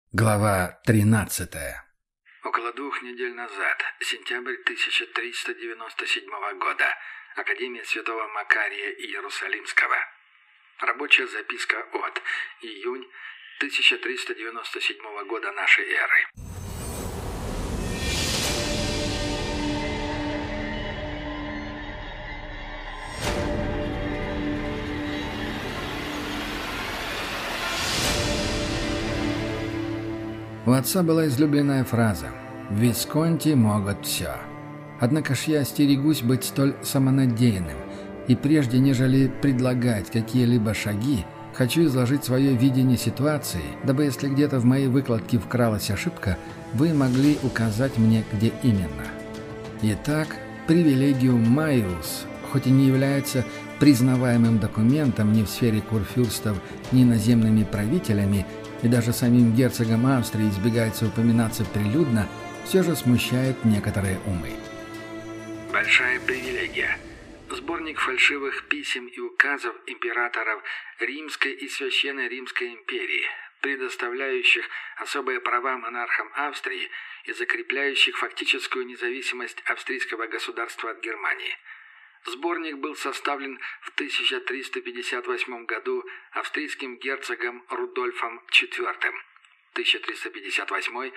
Глава 13. Около 2 недель назад, сентябрь 1397 года, Академия Святого Макария Иерусалимского. Рабочая записка от июнь 1397 года нашей эры. У отца была излюбленная фраза «В Висконти могут все». Однако ж я остерегусь быть столь самонадеянным, и прежде нежели предлагать какие-либо шаги, хочу изложить свое видение ситуации, дабы если где-то в моей выкладке вкралась ошибка, вы могли указать мне, где именно. Итак, привилегиум Майус, хоть и не является признаваемым документом ни в сфере курфюрстов, ни наземными правителями, и даже самим герцогом Австрии избегается упоминаться прилюдно, все же смущает некоторые умы. Большая привилегия. Сборник фальшивых писем и указов императоров Римской и Священной Римской империи, предоставляющих особые права монархам Австрии и закрепляющих фактическую независимость австрийского государства от Германии. Сборник был составлен в 1358 году австрийским герцогом Рудольфом IV, 1358-1365.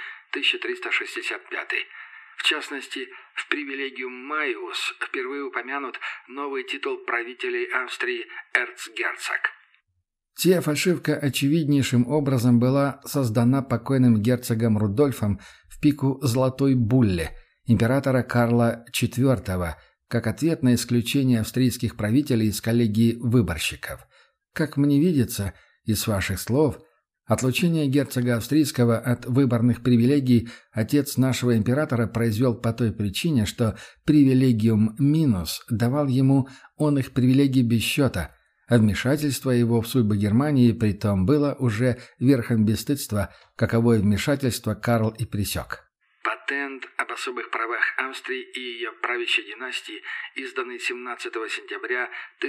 В частности, в привилегиум Майус впервые упомянут новый титул правителей Австрии эрцгерцог. Сия фальшивка очевиднейшим образом была создана покойным герцогом Рудольфом в пику Золотой Булле императора Карла IV, как ответ на исключение австрийских правителей из коллегии выборщиков. Как мне видится, из ваших слов, отлучение герцога австрийского от выборных привилегий отец нашего императора произвел по той причине, что привилегиум минус давал ему он их привилегий без счета, а вмешательство его в судьбы Германии притом было уже верхом бесстыдства, каковое вмешательство Карл и пресек. Патент об особых правах Австрии и ее правящей династии, изданный 17 сентября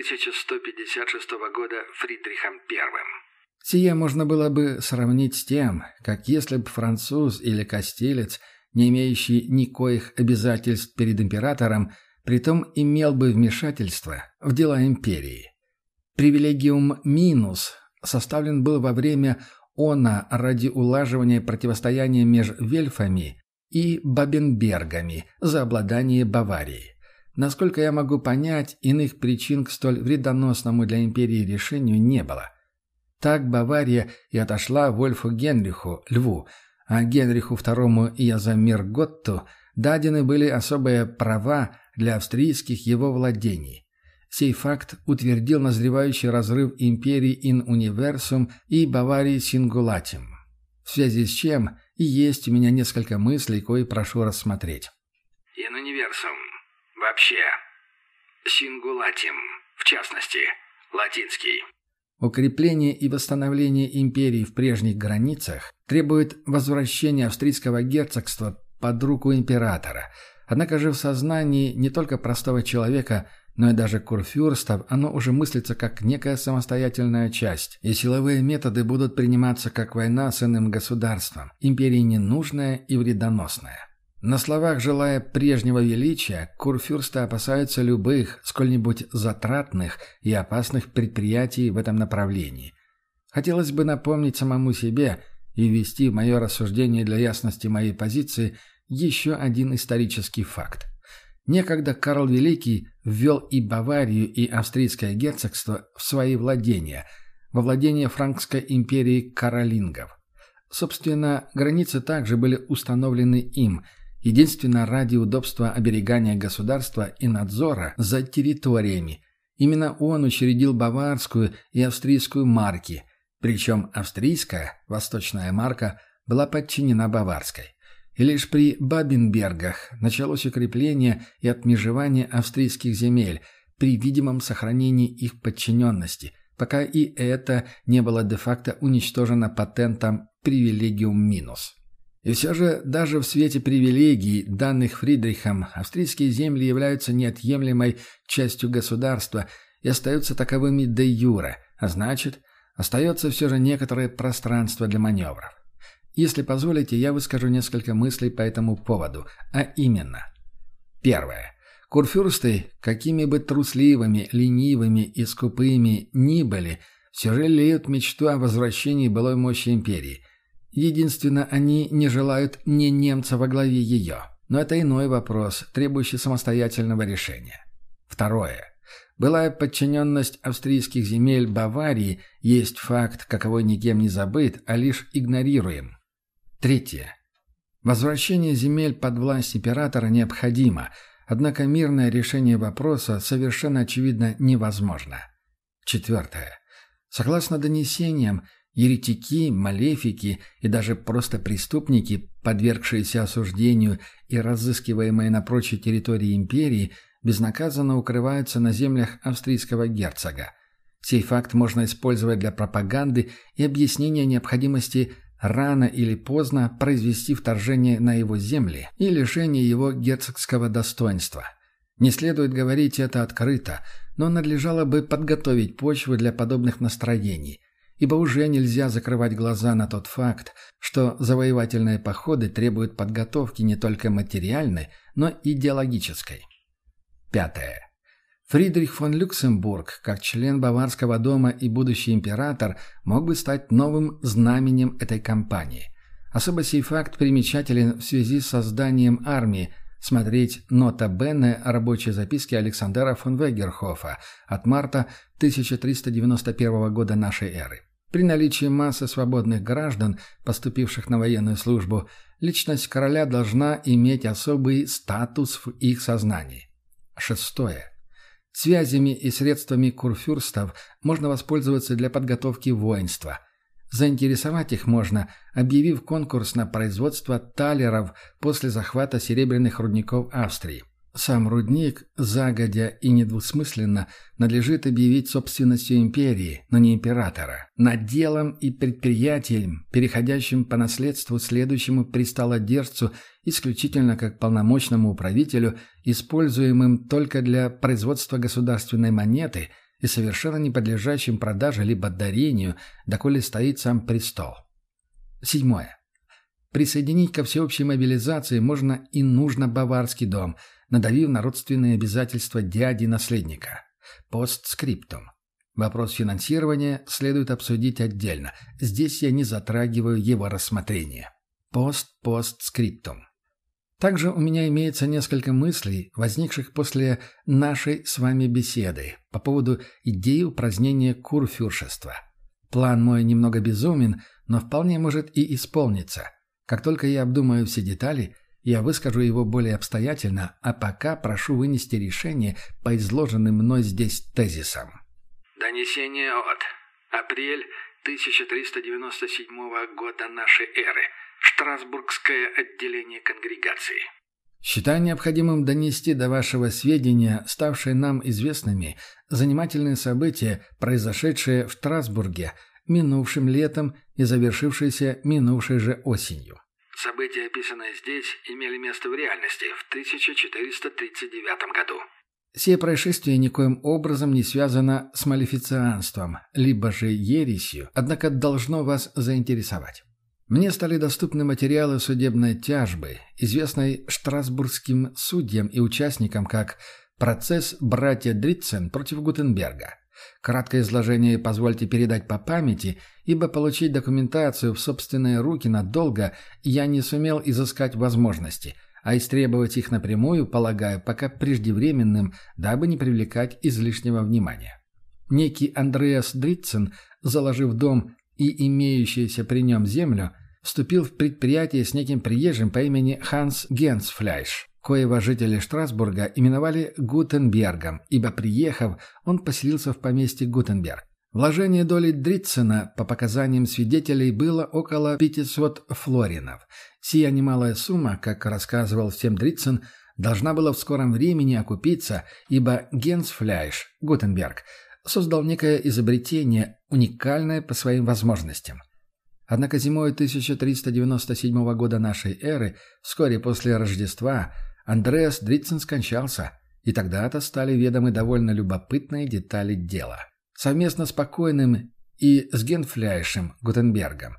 1156 года Фридрихом I. Сие можно было бы сравнить с тем, как если бы француз или кастилец, не имеющий никоих обязательств перед императором, притом имел бы вмешательство в дела империи. Привилегиум минус составлен был во время она ради улаживания противостояния между вельфами и бабенбергами за обладание Баварией. Насколько я могу понять, иных причин к столь вредоносному для империи решению не было. Так Бавария и отошла Вольфу Генриху, Льву, а Генриху II и Язомир-Готту дадены были особые права для австрийских его владений. Сей факт утвердил назревающий разрыв империи in universum и Баварии singulatim, в связи с чем и есть у меня несколько мыслей, кои прошу рассмотреть. In universum. Вообще. Singulatim. В частности. Латинский. Укрепление и восстановление империи в прежних границах требует возвращения австрийского герцогства под руку императора. Однако же в сознании не только простого человека, но и даже курфюрстов оно уже мыслится как некая самостоятельная часть, и силовые методы будут приниматься как война с иным государством, империи ненужная и вредоносная. На словах желая прежнего величия, курфюрсты опасаются любых, сколь-нибудь затратных и опасных предприятий в этом направлении. Хотелось бы напомнить самому себе и ввести в мое рассуждение для ясности моей позиции еще один исторический факт. Некогда Карл Великий ввел и Баварию, и австрийское герцогство в свои владения, во владение Франкской империи каролингов. Собственно, границы также были установлены им, единственно ради удобства оберегания государства и надзора за территориями. Именно он учредил баварскую и австрийскую марки, причем австрийская, восточная марка, была подчинена баварской. И лишь при Бабенбергах началось укрепление и отмежевание австрийских земель при видимом сохранении их подчиненности, пока и это не было де-факто уничтожено патентом привилегиум минус. И все же даже в свете привилегий, данных Фридрихом, австрийские земли являются неотъемлемой частью государства и остаются таковыми де юре, а значит, остается все же некоторое пространство для маневров. Если позволите, я выскажу несколько мыслей по этому поводу, а именно. Первое. Курфюрсты, какими бы трусливыми, ленивыми и скупыми ни были, все же лелеют мечту о возвращении былой мощи империи. Единственно, они не желают не немца во главе ее. Но это иной вопрос, требующий самостоятельного решения. Второе. Былая подчиненность австрийских земель Баварии есть факт, каковой никем не забыт, а лишь игнорируем. Третье. Возвращение земель под власть императора необходимо, однако мирное решение вопроса совершенно очевидно невозможно. Четвертое. Согласно донесениям, еретики, малефики и даже просто преступники, подвергшиеся осуждению и разыскиваемые на прочей территории империи, безнаказанно укрываются на землях австрийского герцога. Сей факт можно использовать для пропаганды и объяснения необходимости рано или поздно произвести вторжение на его земли и лишение его герцогского достоинства. Не следует говорить это открыто, но надлежало бы подготовить почву для подобных настроений, ибо уже нельзя закрывать глаза на тот факт, что завоевательные походы требуют подготовки не только материальной, но и идеологической. Пятое. Фридрих фон Люксембург, как член Баварского дома и будущий император, мог бы стать новым знаменем этой кампании. Особо сей факт примечателен в связи с созданием армии. Смотреть «Нота Бене» рабочей записки Александера фон Вегерхофа от марта 1391 года нашей эры. При наличии массы свободных граждан, поступивших на военную службу, личность короля должна иметь особый статус в их сознании. Шестое. Связями и средствами курфюрстов можно воспользоваться для подготовки воинства. Заинтересовать их можно, объявив конкурс на производство талеров после захвата серебряных рудников Австрии. Сам рудник, загодя и недвусмысленно, надлежит объявить собственностью империи, но не императора. Наделом и предприятием, переходящим по наследству следующему престолодержцу исключительно как полномочному управителю, используемым только для производства государственной монеты и совершенно не подлежащим продаже либо дарению, доколе стоит сам престол. Седьмое. Присоединить ко всеобщей мобилизации можно и нужно Баварский дом, надавив на родственные обязательства дяди-наследника. Постскриптум. Вопрос финансирования следует обсудить отдельно. Здесь я не затрагиваю его рассмотрение. Постскриптум. Также у меня имеется несколько мыслей, возникших после нашей с вами беседы по поводу идеи упразднения курфюршества. План мой немного безумен, но вполне может и исполниться. Как только я обдумаю все детали, я выскажу его более обстоятельно, а пока прошу вынести решение по изложенным мной здесь тезисам. Донесение от апрель 1397 года нашей эры. Штрасбургское отделение конгрегации. Считаю необходимым донести до вашего сведения ставшие нам известными занимательные события, произошедшие в Штрасбурге минувшим летом и завершившиеся минувшей же осенью. События, описанные здесь, имели место в реальности в 1439 году. Сие происшествие никоим образом не связано с малефицианством, либо же ересью, однако должно вас заинтересовать. Мне стали доступны материалы судебной тяжбы, известной штрасбургским судьям и участникам как «Процесс братья Дритцен против Гутенберга». Краткое изложение позвольте передать по памяти, ибо получить документацию в собственные руки надолго я не сумел изыскать возможности, а истребовать их напрямую, полагаю, пока преждевременным, дабы не привлекать излишнего внимания. Некий Андреас Дритцен, заложив дом и имеющуюся при нем землю, вступил в предприятие с неким приезжим по имени Ханс Генсфляйш, коего жители Штрасбурга именовали Гутенбергом, ибо, приехав, он поселился в поместье Гутенберг. Вложение доли Дритцена, по показаниям свидетелей, было около 500 флоринов. Сия немалая сумма, как рассказывал всем Дритцен, должна была в скором времени окупиться, ибо Генсфляйш, Гутенберг, создал некое изобретение, уникальное по своим возможностям. Однако зимой 1397 года нашей эры, вскоре после Рождества, Андреас Дритцен скончался, и тогда-то стали ведомы довольно любопытные детали дела. Совместно с покойным и с Генсфляйшем Гутенбергом в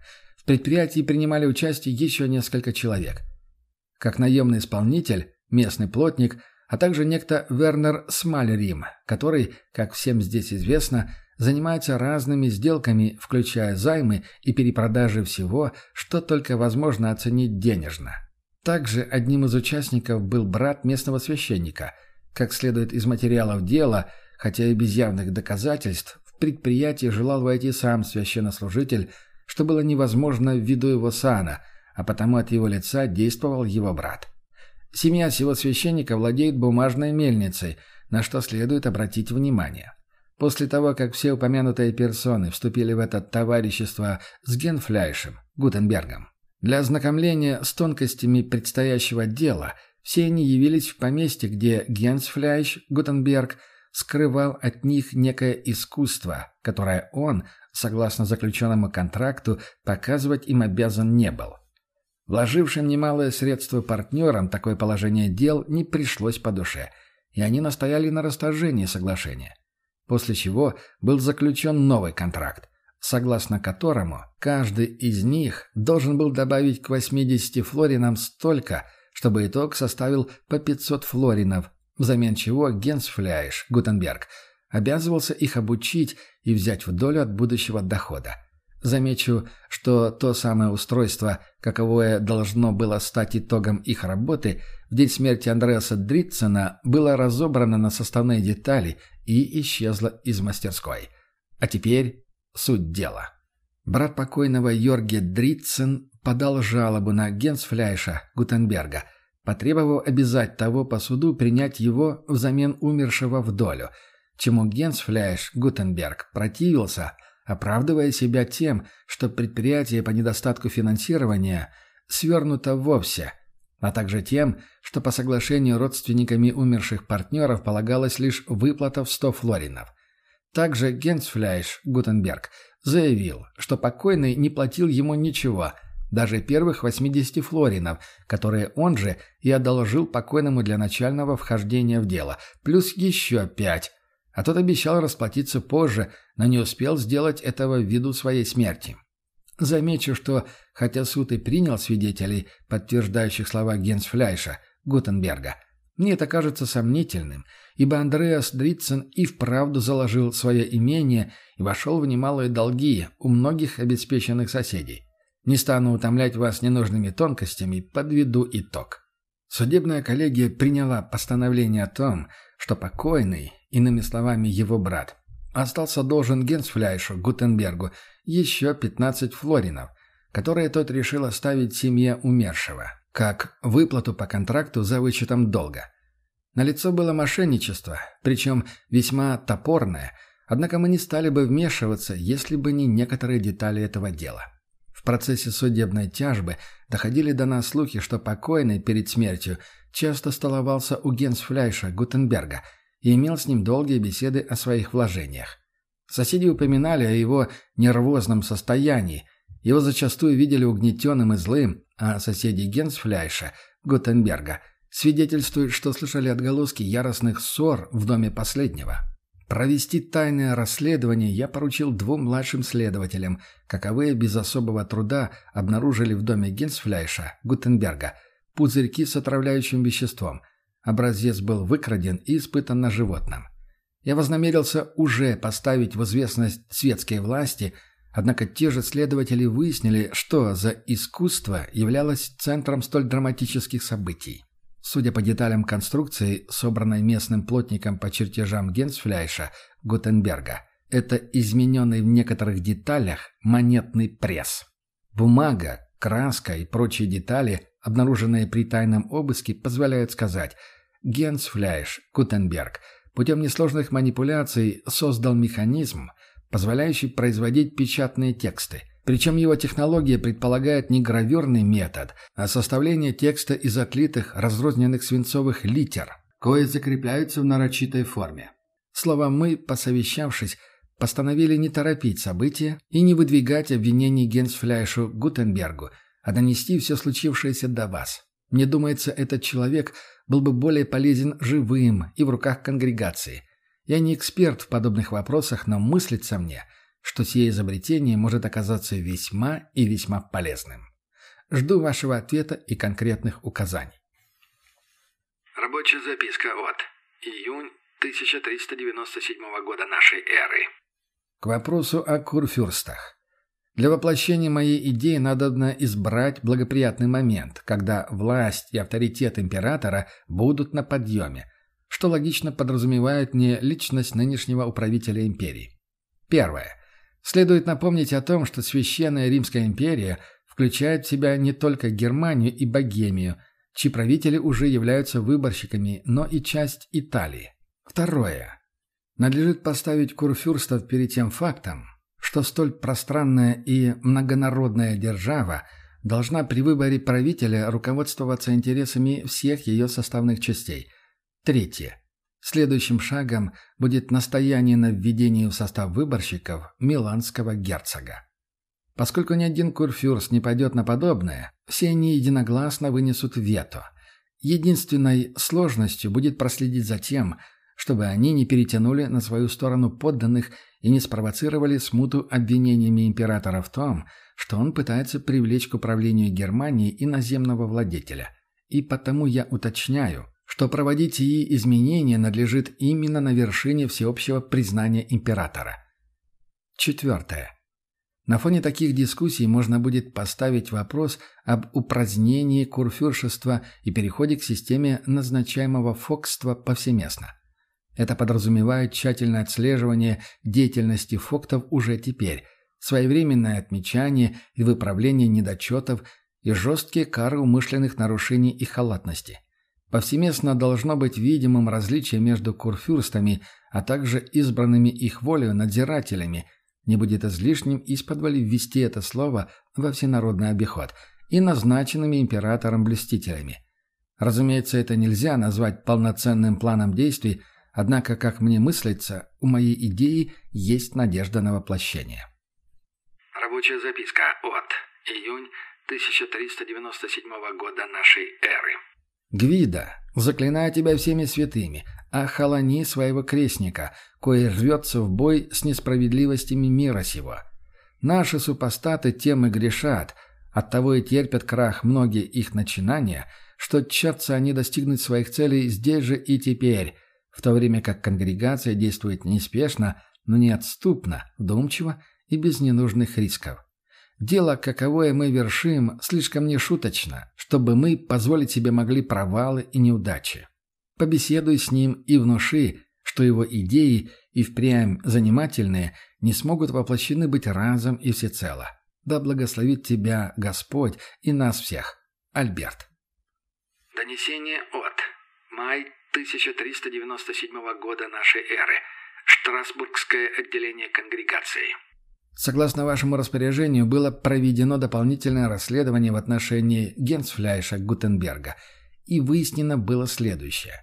В предприятии принимали участие еще несколько человек. Как наемный исполнитель, местный плотник, а также некто Вернер Смальрим, который, как всем здесь известно, занимается разными сделками, включая займы и перепродажи всего, что только возможно оценить денежно. Также одним из участников был брат местного священника. Как следует из материалов дела, хотя и без явных доказательств, в предприятие желал войти сам священнослужитель, что было невозможно ввиду его сана, а потому от его лица действовал его брат. Семья сего священника владеет бумажной мельницей, на что следует обратить внимание. После того, как все упомянутые персоны вступили в это товарищество с Генфляйшем, Гутенбергом, для ознакомления с тонкостями предстоящего дела, все они явились в поместье, где Генсфляйш, Гутенберг, скрывал от них некое искусство, которое он, согласно заключенному контракту, показывать им обязан не был. Вложившим немалые средства партнерам такое положение дел не пришлось по душе, и они настояли на расторжении соглашения. После чего был заключен новый контракт, согласно которому каждый из них должен был добавить к 80 флоринам столько, чтобы итог составил по 500 флоринов, взамен чего Генсфляйш, Гутенберг, обязывался их обучить и взять в долю от будущего дохода. Замечу, что то самое устройство, каковое должно было стать итогом их работы, в день смерти Андреаса Дритсена было разобрано на составные детали и исчезло из мастерской. А теперь суть дела. Брат покойного Йорге Дритсен подал жалобу на Генсфляйша Гутенберга, потребовав обязать того по суду принять его взамен умершего в долю, чему Генсфляйш Гутенберг противился, оправдывая себя тем, что предприятие по недостатку финансирования свернуто вовсе, а также тем, что по соглашению родственниками умерших партнеров полагалась лишь выплата в 100 флоринов. Также Генсфляйш Гутенберг заявил, что покойный не платил ему ничего, даже первых 80 флоринов, которые он же и одолжил покойному для начального вхождения в дело, плюс еще 5, а тот обещал расплатиться позже, но не успел сделать этого ввиду своей смерти. Замечу, что, хотя суд и принял свидетелей, подтверждающих слова Генсфляйша Гутенберга, мне это кажется сомнительным, ибо Андреас Дритсен и вправду заложил свое имение и вошел в немалые долги у многих обеспеченных соседей. Не стану утомлять вас ненужными тонкостями, подведу итог. Судебная коллегия приняла постановление о том, что покойный, иными словами его брат, остался должен Генсфляйшу Гутенбергу еще 15 флоринов, которые тот решил оставить семье умершего, как выплату по контракту за вычетом долга. Налицо было мошенничество, причем весьма топорное, однако мы не стали бы вмешиваться, если бы не некоторые детали этого дела. В процессе судебной тяжбы доходили до нас слухи, что покойный перед смертью часто столовался у Генсфляйша Гутенберга и имел с ним долгие беседы о своих вложениях. Соседи упоминали о его нервозном состоянии, его зачастую видели угнетенным и злым, а соседи Генсфляйша Гутенберга свидетельствуют, что слышали отголоски яростных ссор в доме последнего. Провести тайное расследование я поручил 2 младшим следователям, каковые без особого труда обнаружили в доме Генсфляйша Гутенберга пузырьки с отравляющим веществом. Образец был выкраден и испытан на животном. Я вознамерился уже поставить в известность светские власти, однако те же следователи выяснили, что за искусство являлось центром столь драматических событий. Судя по деталям конструкции, собранной местным плотником по чертежам Генсфляйша Гутенберга, это измененный в некоторых деталях монетный пресс. Бумага, краска и прочие детали, обнаруженные при тайном обыске, позволяют сказать, Генсфляйш Гутенберг путем несложных манипуляций создал механизм, позволяющий производить печатные тексты. Причем его технология предполагает не гравюрный метод, а составление текста из отлитых, разрозненных свинцовых литер, кое закрепляются в нарочитой форме. Словом, мы, посовещавшись, постановили не торопить события и не выдвигать обвинений Генсфляйшу Гутенбергу, а донести все случившееся до вас. Мне думается, этот человек был бы более полезен живым и в руках конгрегации. Я не эксперт в подобных вопросах, но мыслится мне, что сие изобретение может оказаться весьма и весьма полезным. Жду вашего ответа и конкретных указаний. Рабочая записка от июнь 1397 года нашей эры. К вопросу о курфюрстах. Для воплощения моей идеи надобно избрать благоприятный момент, когда власть и авторитет императора будут на подъеме, что логично подразумевает не личность нынешнего управителя империи. Первое. Следует напомнить о том, что Священная Римская империя включает в себя не только Германию и Богемию, чьи правители уже являются выборщиками, но и часть Италии. Второе. Надлежит поставить курфюрстов перед тем фактом, что столь пространная и многонародная держава должна при выборе правителя руководствоваться интересами всех ее составных частей. Третье. Следующим шагом будет настояние на введении в состав выборщиков миланского герцога. Поскольку ни один курфюрст не пойдет на подобное, все они единогласно вынесут вето. Единственной сложностью будет проследить за тем, чтобы они не перетянули на свою сторону подданных и не спровоцировали смуту обвинениями императора в том, что он пытается привлечь к управлению Германией иноземного владетеля. И потому я уточняю, что проводить сии изменения надлежит именно на вершине всеобщего признания императора. Четвертое. На фоне таких дискуссий можно будет поставить вопрос об упразднении курфюршества и переходе к системе назначаемого фокства повсеместно. Это подразумевает тщательное отслеживание деятельности фоктов уже теперь, своевременное отмечание и выправление недочетов и жесткие кары умышленных нарушений и халатности. Повсеместно должно быть видимым различие между курфюрстами, а также избранными их волею надзирателями. Не будет излишним исподволь ввести это слово во всенародный обиход и назначенными императором блюстителями. Разумеется, это нельзя назвать полноценным планом действий, однако, как мне мыслится, у моей идеи есть надежда на воплощение. Рабочая записка от июнь 1397 года нашей эры. Гвида, заклинаю тебя всеми святыми, охолони своего крестника, кой рвется в бой с несправедливостями мира сего. Наши супостаты тем и грешат, оттого и терпят крах многие их начинания, что тщатся они достигнуть своих целей здесь же и теперь, в то время как конгрегация действует неспешно, но неотступно, вдумчиво и без ненужных рисков. Дело, каковое мы вершим, слишком нешуточно, чтобы мы позволить себе могли провалы и неудачи. Побеседуй с ним и внуши, что его идеи, и впрямь занимательные, не смогут воплощены быть разом и всецело. Да благословит тебя Господь и нас всех. Альберт. Донесение от май 1397 года нашей эры. Штрасбургское отделение конгрегации. Согласно вашему распоряжению, было проведено дополнительное расследование в отношении Генсфляйша Гутенберга, и выяснено было следующее.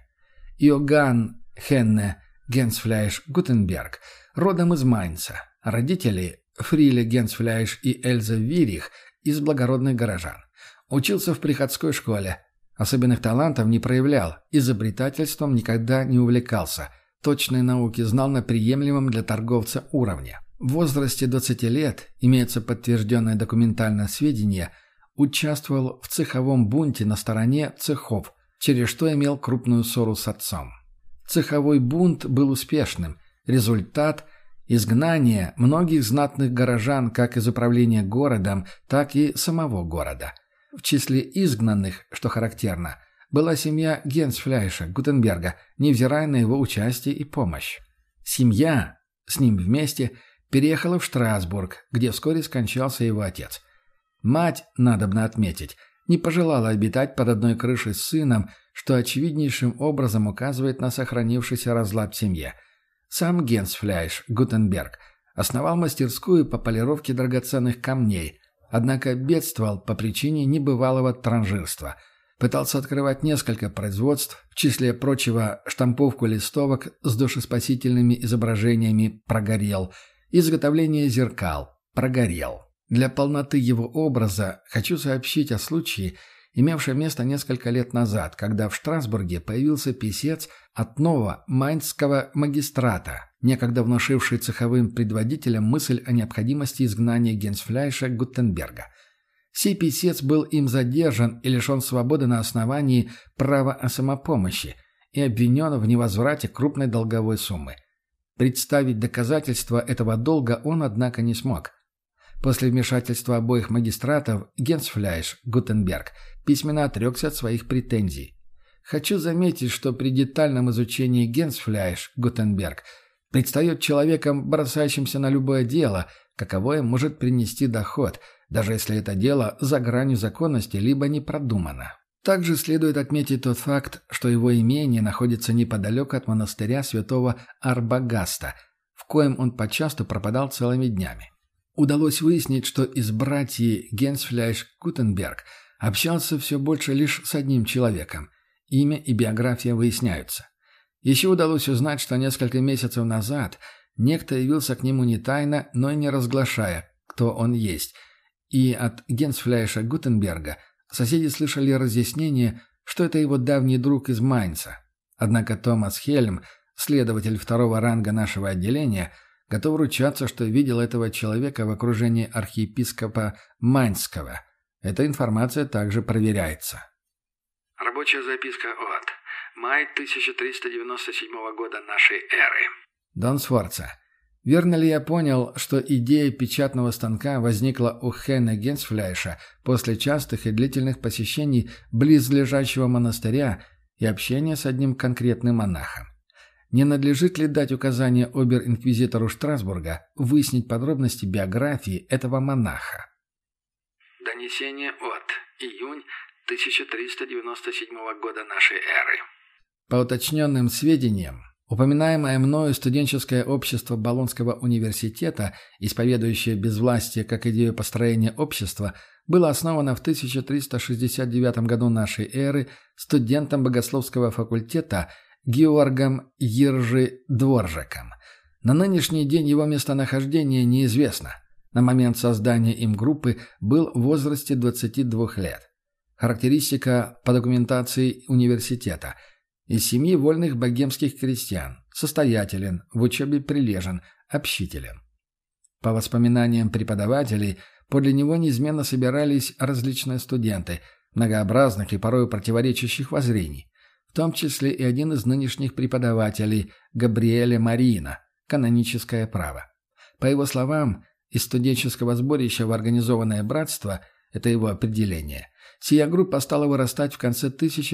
Иоганн Хенне Генсфляйш Гутенберг родом из Майнца, родители Фриле Генсфляйш и Эльза Вирих из благородных горожан. Учился в приходской школе, особенных талантов не проявлял, изобретательством никогда не увлекался, точные науки знал на приемлемом для торговца уровне. В возрасте 20 лет, имеется подтвержденное документальное сведение, участвовал в цеховом бунте на стороне цехов, через что имел крупную ссору с отцом. Цеховой бунт был успешным. Результат – изгнание многих знатных горожан как из управления городом, так и самого города. В числе изгнанных, что характерно, была семья Генсфляйша Гутенберга, невзирая на его участие и помощь. Семья, с ним вместе, переехала в Штрасбург, где вскоре скончался его отец. Мать, надобно отметить, не пожелала обитать под одной крышей с сыном, что очевиднейшим образом указывает на сохранившийся разлад в семье. Сам Генсфляйш Гутенберг основал мастерскую по полировке драгоценных камней, однако бедствовал по причине небывалого транжирства. Пытался открывать несколько производств, в числе прочего штамповку листовок с душеспасительными изображениями прогорел, изготовление зеркал прогорел. Для полноты его образа хочу сообщить о случае, имевшем место несколько лет назад, когда в Штрасбурге появился писец от нового майнцского магистрата, некогда внушивший цеховым предводителям мысль о необходимости изгнания Генсфляйша Гутенберга. Сей писец был им задержан и лишен свободы на основании права о самопомощи и обвинен в невозврате крупной долговой суммы. Представить доказательства этого долга он, однако, не смог. После вмешательства обоих магистратов Генсфляйш Гутенберг письменно отрекся от своих претензий. Хочу заметить, что при детальном изучении Генсфляйш Гутенберг предстает человеком, бросающимся на любое дело, каковое может принести доход, даже если это дело за гранью законности либо не продумано. Также следует отметить тот факт, что его имение находится неподалеку от монастыря святого Арбагаста, в коем он почасту пропадал целыми днями. Удалось выяснить, что из братьев Генсфляйш Гутенберг общался все больше лишь с одним человеком. Имя и биография выясняются. Еще удалось узнать, что несколько месяцев назад некто явился к нему не тайно, но и не разглашая, кто он есть. И от Генсфляйша Гутенберга соседи слышали разъяснение, что это его давний друг из Майнца. Однако Томас Хельм, следователь второго ранга нашего отделения, готов ручаться, что видел этого человека в окружении архиепископа Майнского. Эта информация также проверяется. Рабочая записка от май 1397 года нашей эры. Дон Сфорца. Верно ли я понял, что идея печатного станка возникла у Хена Генсфляйша после частых и длительных посещений близлежащего монастыря и общения с одним конкретным монахом? Не надлежит ли дать указание обер-инквизитору Штрасбурга выяснить подробности биографии этого монаха? Донесение от июнь 1397 года нашей эры. По уточненным сведениям, упоминаемое мною студенческое общество Болонского университета, исповедующее безвластие как идею построения общества, было основано в 1369 году нашей эры студентом богословского факультета Георгом Дворжаком. На нынешний день его местонахождение неизвестно. На момент создания им группы был в возрасте 22 лет. Характеристика по документации университета. Из семьи вольных богемских крестьян. Состоятелен, в учебе прилежен, общителен. По воспоминаниям преподавателей, подле него неизменно собирались различные студенты, многообразных и порой противоречащих воззрений, в том числе и один из нынешних преподавателей Габриэле Марина, каноническое право. По его словам, из студенческого сборища в организованное братство, это его определение, сия группа стала вырастать в конце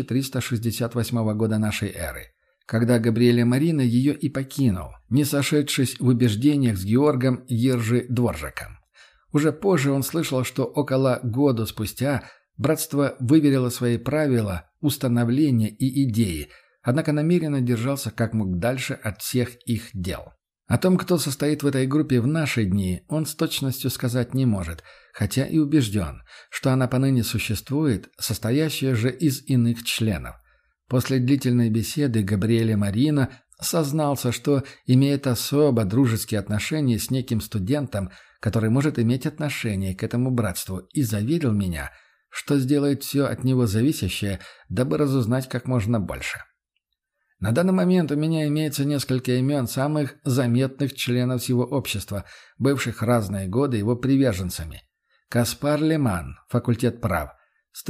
1368 года нашей эры, когда Габриэле Марина ее и покинул, не сошедшись в убеждениях с Георгом Дворжаком. Уже позже он слышал, что около года спустя братство выверило свои правила, установления и идеи, однако намеренно держался как мог дальше от всех их дел. О том, кто состоит в этой группе в наши дни, он с точностью сказать не может, хотя и убежден, что она поныне существует, состоящая же из иных членов. После длительной беседы Габриэле Марина сознался, что имеет особо дружеские отношения с неким студентом, который может иметь отношение к этому братству, и заверил меня, что сделает все от него зависящее, дабы разузнать как можно больше. На данный момент у меня имеется несколько имен самых заметных членов его общества, бывших разные годы его приверженцами. Каспар Леман, факультет прав, с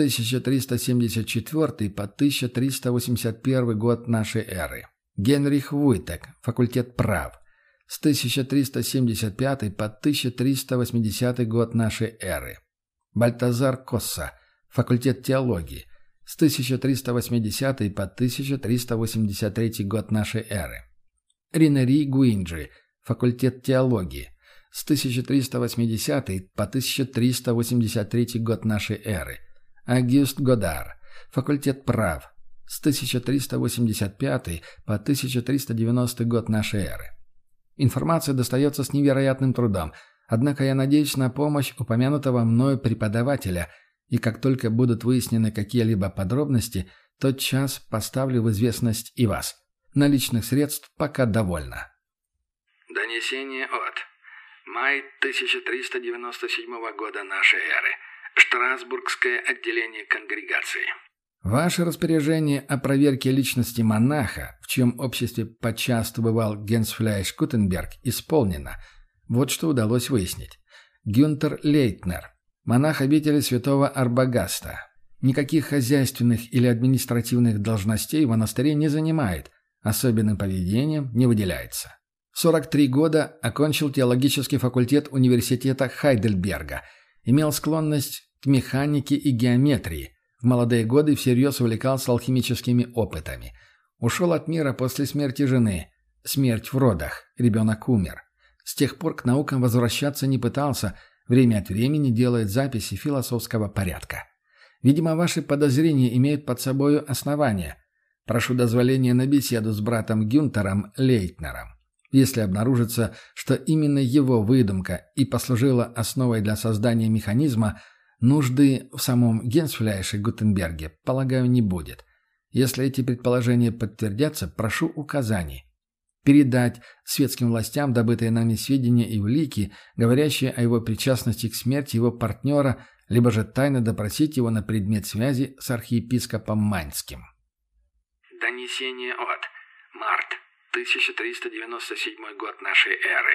1374 по 1381 год нашей эры. Генрих Вуйтек, факультет прав, с 1375 по 1380 год нашей эры. Бальтазар Косса, факультет теологии, с 1380 по 1383 год нашей эры. Ринери Гуинджи, факультет теологии, с 1380 по 1383 год нашей эры. Агюст Годар, факультет прав, с 1385 по 1390 год нашей эры. Информация достается с невероятным трудом, однако я надеюсь на помощь упомянутого мною преподавателя, и как только будут выяснены какие-либо подробности, тотчас поставлю в известность и вас. Наличных средств пока довольно. Донесение от май 1397 года нашей эры. Штрасбургское отделение конгрегации. Ваше распоряжение о проверке личности монаха, в чьем обществе подчас бывал Генсфляйш Кутенберг, исполнено. Вот что удалось выяснить. Гюнтер Лейтнер, монах обители святого Арбагаста. Никаких хозяйственных или административных должностей в монастыре не занимает, особенным поведением не выделяется. В 43 года окончил теологический факультет университета Хайдельберга, имел склонность к механике и геометрии, в молодые годы всерьез увлекался алхимическими опытами. Ушел от мира после смерти жены. Смерть в родах, ребенок умер. С тех пор к наукам возвращаться не пытался, время от времени делает записи философского порядка. Видимо, ваши подозрения имеют под собою основания. Прошу дозволения на беседу с братом Гюнтером Лейтнером. Если обнаружится, что именно его выдумка и послужила основой для создания механизма, нужды в самом Генсфляйше Гутенберге, полагаю, не будет. Если эти предположения подтвердятся, прошу указаний. Передать светским властям добытые нами сведения и улики, говорящие о его причастности к смерти его партнера, либо же тайно допросить его на предмет связи с архиепископом Маньским. Донесение от март 1397 год нашей эры.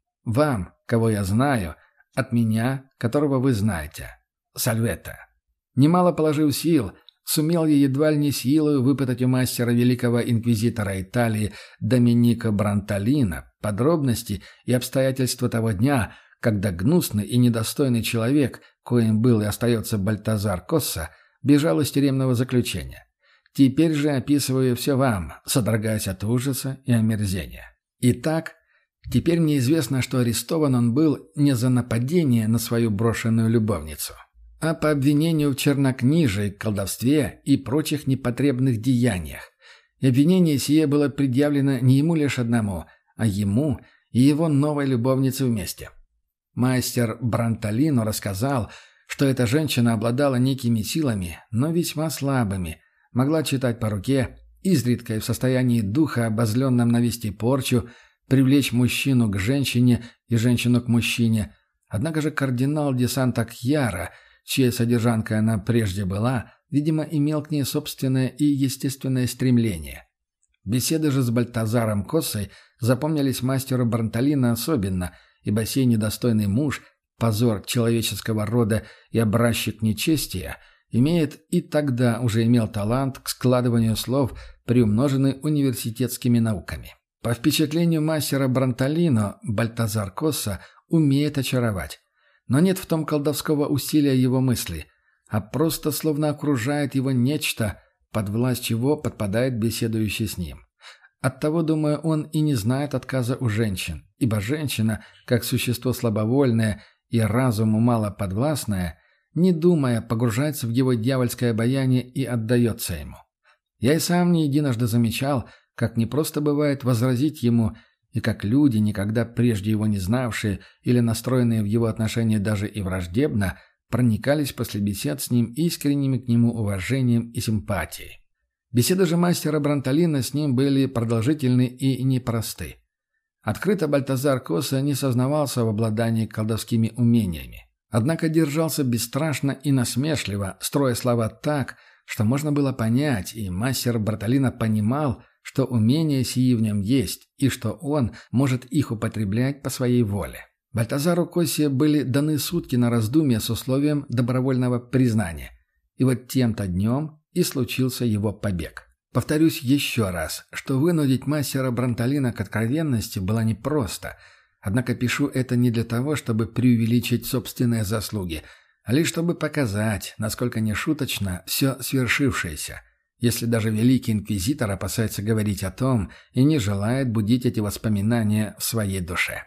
Вам, кого я знаю, от меня, которого вы знаете. Сальветта. Немало положив сил, сумел я едва ли не силою выпытать у мастера великого инквизитора Италии Доминика Бранталина подробности и обстоятельства того дня, когда гнусный и недостойный человек, коим был и остается Бальтазар Косса, бежал из тюремного заключения. Теперь же описываю все вам, содрогаясь от ужаса и омерзения. Итак, теперь мне известно, что арестован он был не за нападение на свою брошенную любовницу, а по обвинению в чернокнижии, колдовстве и прочих непотребных деяниях. И обвинение сие было предъявлено не ему лишь одному, а ему и его новой любовнице вместе. Мастер Бранталино рассказал, что эта женщина обладала некими силами, но весьма слабыми, могла читать по руке, изредка и в состоянии духа, обозленном навести порчу, привлечь мужчину к женщине и женщину к мужчине. Однако же кардинал де Санта-Кьяра, чьей содержанкой она прежде была, видимо, имел к ней собственное и естественное стремление. Беседы же с Бальтазаром Коссой запомнились мастеру Бранталино особенно, ибо сей недостойный муж, позор человеческого рода и образчик нечестия, имеет и тогда уже имел талант к складыванию слов, приумноженный университетскими науками. По впечатлению мастера Бранталино, Бальтазар Косса умеет очаровать. Но нет в том колдовского усилия его мысли, а просто словно окружает его нечто, под власть чего подпадает беседующий с ним. Оттого, думаю, он и не знает отказа у женщин, ибо женщина, как существо слабовольное и разуму мало подвластное, не думая, погружается в его дьявольское обаяние и отдается ему. Я и сам не единожды замечал, как непросто бывает возразить ему, и как люди, никогда прежде его не знавшие или настроенные в его отношении даже и враждебно, проникались после бесед с ним искренними к нему уважением и симпатией. Беседы же мастера Бранталино с ним были продолжительны и непросты. Открыто Бальтазар Косса не сознавался в обладании колдовскими умениями. Однако держался бесстрашно и насмешливо, строя слова так, что можно было понять, и мастер Бранталино понимал, что умения сии в нем есть, и что он может их употреблять по своей воле. Бальтазару Коссе были даны сутки на раздумье с условием добровольного признания. И вот тем-то днем и случился его побег. Повторюсь еще раз, что вынудить мастера Бранталино к откровенности было непросто. Однако пишу это не для того, чтобы преувеличить собственные заслуги, а лишь чтобы показать, насколько нешуточно все свершившееся, если даже великий инквизитор опасается говорить о том и не желает будить эти воспоминания в своей душе.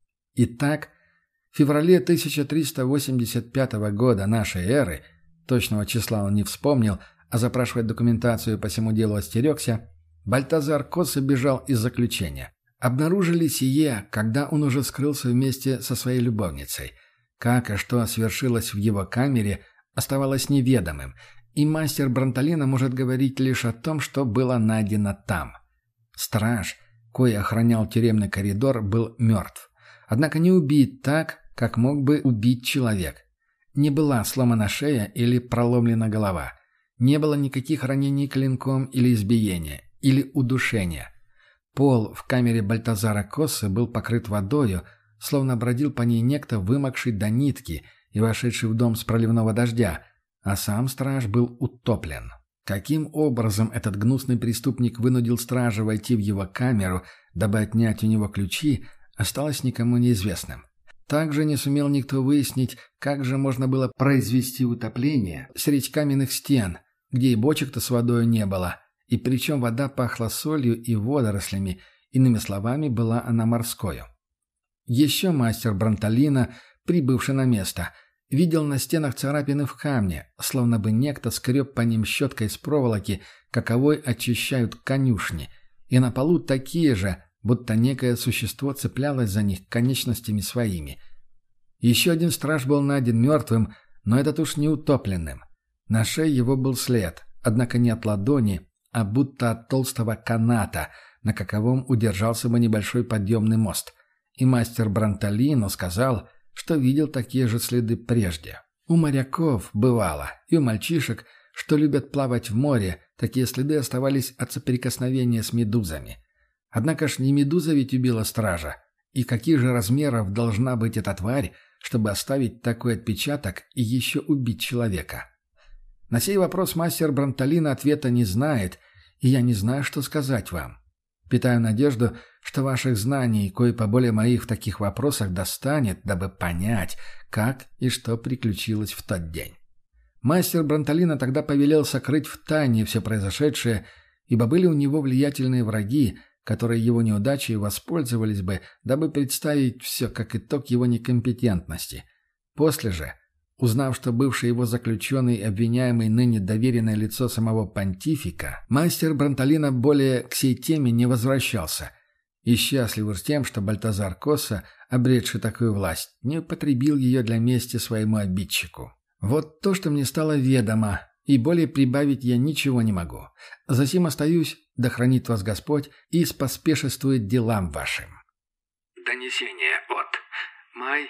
Итак, в феврале 1385 года нашей эры, точного числа он не вспомнил, а запрашивать документацию по всему делу остерегся, Бальтазар Косса бежал из заключения. Обнаружили сие, когда он уже скрылся вместе со своей любовницей. Как и что свершилось в его камере, оставалось неведомым, и мастер Бранталино может говорить лишь о том, что было найдено там. Страж, кой охранял тюремный коридор, был мертв. Однако не убит так, как мог бы убить человек. Не была сломана шея или проломлена голова. Не было никаких ранений клинком или избиения, или удушения. Пол в камере Бальтазара Коссы был покрыт водою, словно бродил по ней некто, вымокший до нитки и вошедший в дом с проливного дождя, а сам страж был утоплен. Каким образом этот гнусный преступник вынудил стража войти в его камеру, дабы отнять у него ключи, осталось никому неизвестным. Также не сумел никто выяснить, как же можно было произвести утопление средь каменных стен, где и бочек-то с водой не было, и причем вода пахла солью и водорослями, иными словами, была она морскою. Еще мастер Бронталина, прибывший на место, видел на стенах царапины в камне, словно бы некто скреб по ним щеткой с проволоки, каковой очищают конюшни, и на полу такие же, будто некое существо цеплялось за них конечностями своими. Еще один страж был найден мертвым, но этот уж не утопленным. На шее его был след, однако не от ладони, а будто от толстого каната, на каковом удержался бы небольшой подъемный мост. И мастер Бронталино сказал, что видел такие же следы прежде. У моряков бывало, и у мальчишек, что любят плавать в море, такие следы оставались от соприкосновения с медузами. Однако ж не медуза ведь убила стража. И каких же размеров должна быть эта тварь, чтобы оставить такой отпечаток и еще убить человека? На сей вопрос мастер Бронталино ответа не знает, и я не знаю, что сказать вам. Питаю надежду, что ваших знаний, кое поболее моих в таких вопросах, достанет, дабы понять, как и что приключилось в тот день. Мастер Бронталино тогда повелел сокрыть в тайне все произошедшее, ибо были у него влиятельные враги, которые его неудачей воспользовались бы, дабы представить все как итог его некомпетентности. После же, узнав, что бывший его заключенный и обвиняемый ныне доверенное лицо самого понтифика, мастер Бронталино более к сей теме не возвращался, и счастлив с тем, что Бальтазар Косса, обретший такую власть, не употребил ее для мести своему обидчику. Вот то, что мне стало ведомо, и более прибавить я ничего не могу. Засим остаюсь, да хранит вас Господь и споспешествует делам вашим. Донесение от май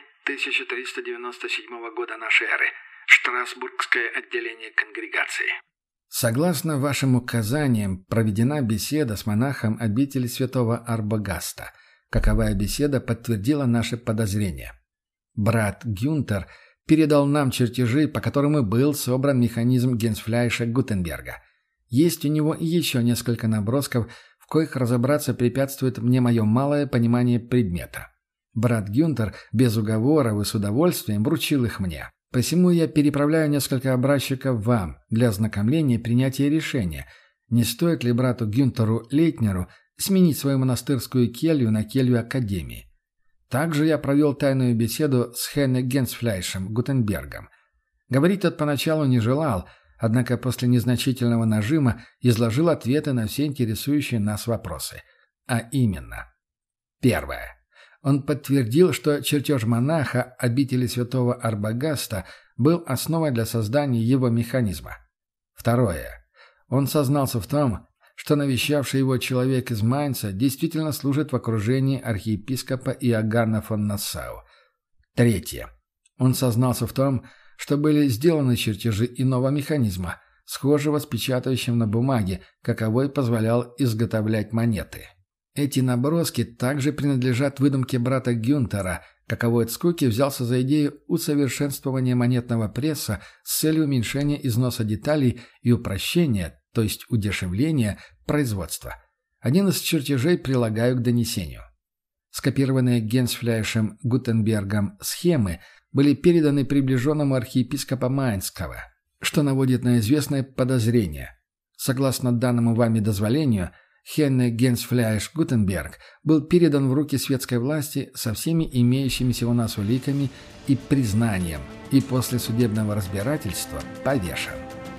1397 года нашей эры. Штрасбургское отделение конгрегации. Согласно вашим указаниям, проведена беседа с монахом обители святого Арбагаста. Каковая беседа подтвердила наши подозрения. Брат Гюнтер передал нам чертежи, по которым и был собран механизм Генсфляйша Гутенберга. Есть у него и еще несколько набросков, в коих разобраться препятствует мне мое малое понимание предмета. Брат Гюнтер без уговоров и с удовольствием вручил их мне. Посему я переправляю несколько образчиков вам для ознакомления и принятия решения, не стоит ли брату Гюнтеру Лейтнеру сменить свою монастырскую келью на келью Академии. Также я провел тайную беседу с Хенне Генсфляйшем Гутенбергом. Говорить тот поначалу не желал, однако после незначительного нажима изложил ответы на все интересующие нас вопросы. А именно. Первое. Он подтвердил, что чертеж монаха обители святого Арбагаста был основой для создания его механизма. Второе. Он сознался в том, что навещавший его человек из Майнца действительно служит в окружении архиепископа Иоганна фон Нассау. Третье. Он сознался в том, что были сделаны чертежи иного механизма, схожего с печатающим на бумаге, каковой позволял изготовлять монеты. Эти наброски также принадлежат выдумке брата Гюнтера, каковой от скуки взялся за идею усовершенствования монетного пресса с целью уменьшения износа деталей и упрощения, то есть удешевления, производства. Один из чертежей прилагаю к донесению. Скопированные Генсфляйшем Гутенбергом схемы были переданы приближенному архиепископа Майнского, что наводит на известное подозрение. Согласно данному вами дозволению, Хенне Генсфляйш Гутенберг был передан в руки светской власти со всеми имеющимися у нас уликами и признанием, и после судебного разбирательства повешен.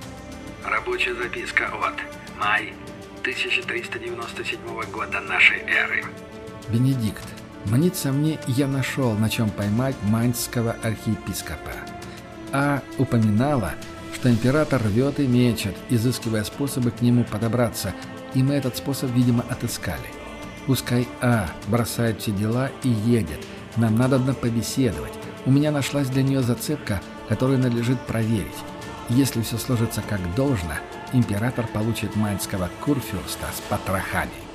Рабочая записка от май 1397 года нашей эры. Бенедикт, мнится мне, я нашел, на чем поймать майнцского архиепископа. А упоминала, что император рвет и мечет, изыскивая способы к нему подобраться, и мы этот способ, видимо, отыскали. Пускай А бросает все дела и едет. Нам надобно побеседовать. У меня нашлась для нее зацепка, которую надлежит проверить. Если все сложится как должно, император получит майнского курфюрста с потрохами.